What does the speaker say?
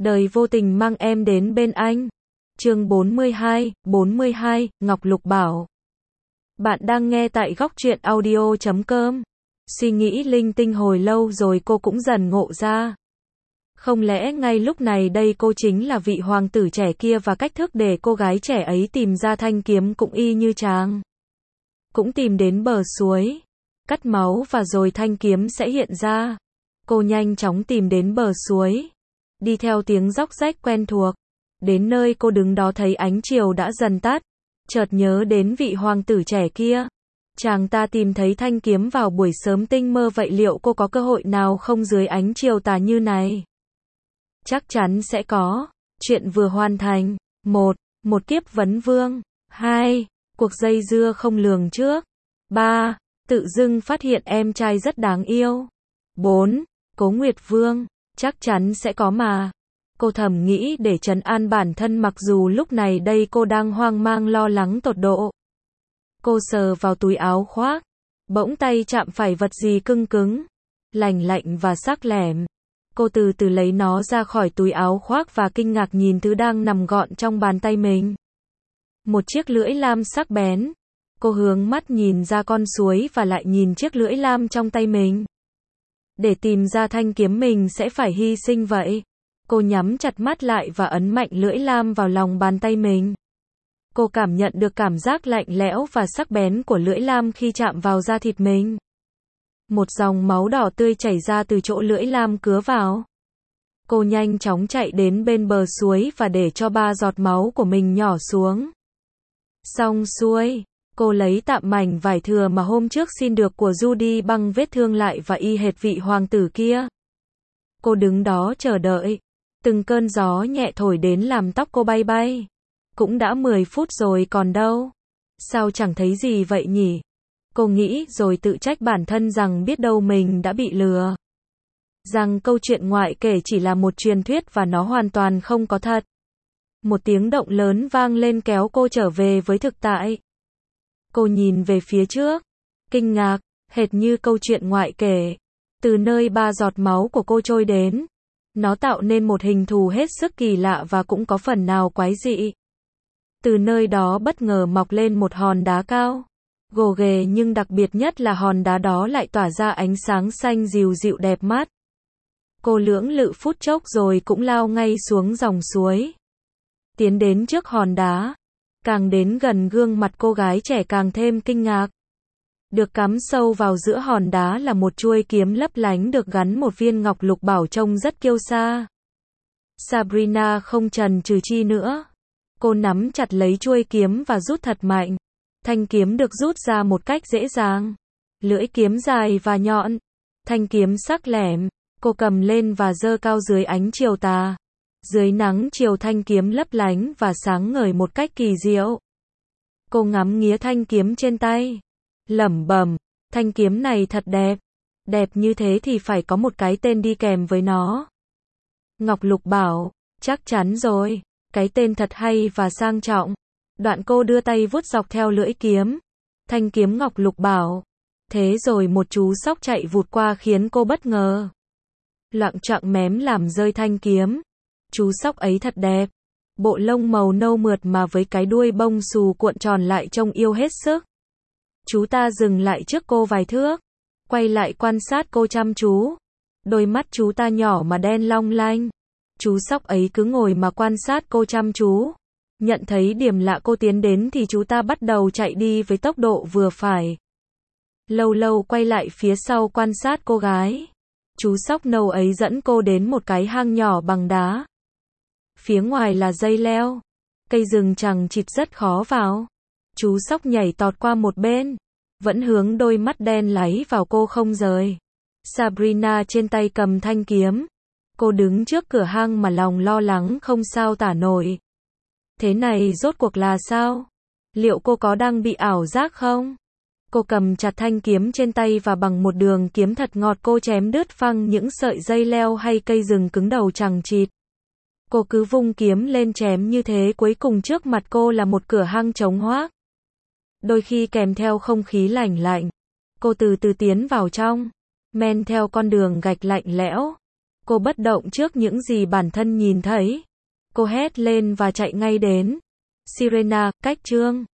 Đời vô tình mang em đến bên anh. Chương 42, Ngọc Lục Bảo. Bạn đang nghe tại góc truyện audio.com. Suy nghĩ linh tinh hồi lâu rồi cô cũng dần ngộ ra. Không lẽ ngay lúc này đây cô chính là vị hoàng tử trẻ kia và cách thức để cô gái trẻ ấy tìm ra thanh kiếm cũng y như chàng. Cũng tìm đến bờ suối, cắt máu và rồi thanh kiếm sẽ hiện ra. Cô nhanh chóng tìm đến bờ suối, đi theo tiếng róc rách quen thuộc. Đến nơi cô đứng đó thấy ánh chiều đã dần tắt, chợt nhớ đến vị hoàng tử trẻ kia. Chàng ta tìm thấy thanh kiếm vào buổi sớm tinh mơ, vậy liệu cô có cơ hội nào không dưới ánh chiều tà như này? Chắc chắn sẽ có. Chuyện vừa hoàn thành. 1. Một kiếp vấn vương. 2. Cuộc dây dưa không lường trước. 3. Tự dưng phát hiện em trai rất đáng yêu. 4. Cố Nguyệt Vương. Chắc chắn sẽ có mà. Cô thầm nghĩ để trấn an bản thân, mặc dù lúc này đây cô đang hoang mang lo lắng tột độ. Cô sờ vào túi áo khoác, bỗng tay chạm phải vật gì cứng cứng, lành lạnh và sắc lẻm. Cô từ từ lấy nó ra khỏi túi áo khoác và kinh ngạc nhìn thứ đang nằm gọn trong bàn tay mình. Một chiếc lưỡi lam sắc bén. Cô hướng mắt nhìn ra con suối và lại nhìn chiếc lưỡi lam trong tay mình. Để tìm ra thanh kiếm mình sẽ phải hy sinh vậy. Cô nhắm chặt mắt lại và ấn mạnh lưỡi lam vào lòng bàn tay mình. Cô cảm nhận được cảm giác lạnh lẽo và sắc bén của lưỡi lam khi chạm vào da thịt mình. Một dòng máu đỏ tươi chảy ra từ chỗ lưỡi lam cứa vào. Cô nhanh chóng chạy đến bên bờ suối và để cho 3 giọt máu của mình nhỏ xuống. Xong xuôi, cô lấy tạm mảnh vải thừa mà hôm trước xin được của Judy băng vết thương lại và y hệt vị hoàng tử kia. Cô đứng đó chờ đợi. Từng cơn gió nhẹ thổi đến làm tóc cô bay bay. Cũng đã 10 phút rồi còn đâu. Sao chẳng thấy gì vậy nhỉ? Cô nghĩ rồi tự trách bản thân rằng biết đâu mình đã bị lừa. Rằng câu chuyện ngoại kể chỉ là một truyền thuyết và nó hoàn toàn không có thật. Một tiếng động lớn vang lên kéo cô trở về với thực tại. Cô nhìn về phía trước, kinh ngạc, hệt như câu chuyện ngoại kể. Từ nơi 3 giọt máu của cô trôi đến, nó tạo nên một hình thù hết sức kỳ lạ và cũng có phần nào quái dị. Từ nơi đó bất ngờ mọc lên một hòn đá cao, gồ ghề, nhưng đặc biệt nhất là hòn đá đó lại tỏa ra ánh sáng xanh dịu dịu đẹp mắt. Cô lưỡng lự phút chốc rồi cũng lao ngay xuống dòng suối. Tiến đến trước hòn đá, càng đến gần gương mặt cô gái trẻ càng thêm kinh ngạc. Được cắm sâu vào giữa hòn đá là một chuôi kiếm lấp lánh được gắn một viên ngọc lục bảo trông rất kiêu sa. Sabrina không chần chừ chi nữa. Cô nắm chặt lấy chuôi kiếm và rút thật mạnh. Thanh kiếm được rút ra một cách dễ dàng. Lưỡi kiếm dài và nhọn. Thanh kiếm sắc lẻm. Cô cầm lên và giơ cao dưới ánh chiều tà. Dưới nắng chiều thanh kiếm lấp lánh và sáng ngời một cách kỳ diệu. Cô ngắm nghía thanh kiếm trên tay, lẩm bẩm, thanh kiếm này thật đẹp. Đẹp như thế thì phải có một cái tên đi kèm với nó. Ngọc Lục Bảo, chắc chắn rồi, cái tên thật hay và sang trọng. Đoạn cô đưa tay vuốt dọc theo lưỡi kiếm. Thanh kiếm Ngọc Lục Bảo. Thế rồi một chú sóc chạy vụt qua khiến cô bất ngờ. Loạng choạng mém làm rơi thanh kiếm. Chú sóc ấy thật đẹp. Bộ lông màu nâu mượt mà với cái đuôi bông xù cuộn tròn lại trông yêu hết sức. Chú ta dừng lại trước cô vài thước, quay lại quan sát cô chăm chú. Đôi mắt chú ta nhỏ mà đen long lanh. Chú sóc ấy cứ ngồi mà quan sát cô chăm chú. Nhận thấy điểm lạ cô tiến đến thì chú ta bắt đầu chạy đi với tốc độ vừa phải. Lâu lâu quay lại phía sau quan sát cô gái. Chú sóc nâu ấy dẫn cô đến một cái hang nhỏ bằng đá. Phía ngoài là dây leo. Cây rừng chằng chịt rất khó vào. Chú sóc nhảy tọt qua một bên, vẫn hướng đôi mắt đen láy vào cô không rời. Sabrina trên tay cầm thanh kiếm. Cô đứng trước cửa hang mà lòng lo lắng không sao tả nổi. Thế này rốt cuộc là sao? Liệu cô có đang bị ảo giác không? Cô cầm chặt thanh kiếm trên tay và bằng một đường kiếm thật ngọt cô chém đứt phăng những sợi dây leo hay cây rừng cứng đầu chằng chịt. Cô cứ vung kiếm lên chém như thế, cuối cùng trước mặt cô là một cửa hang trống hoác. Đôi khi kèm theo không khí lạnh lạnh. Cô từ từ tiến vào trong, men theo con đường gạch lạnh lẽo. Cô bất động trước những gì bản thân nhìn thấy. Cô hét lên và chạy ngay đến Sirena, cách Trương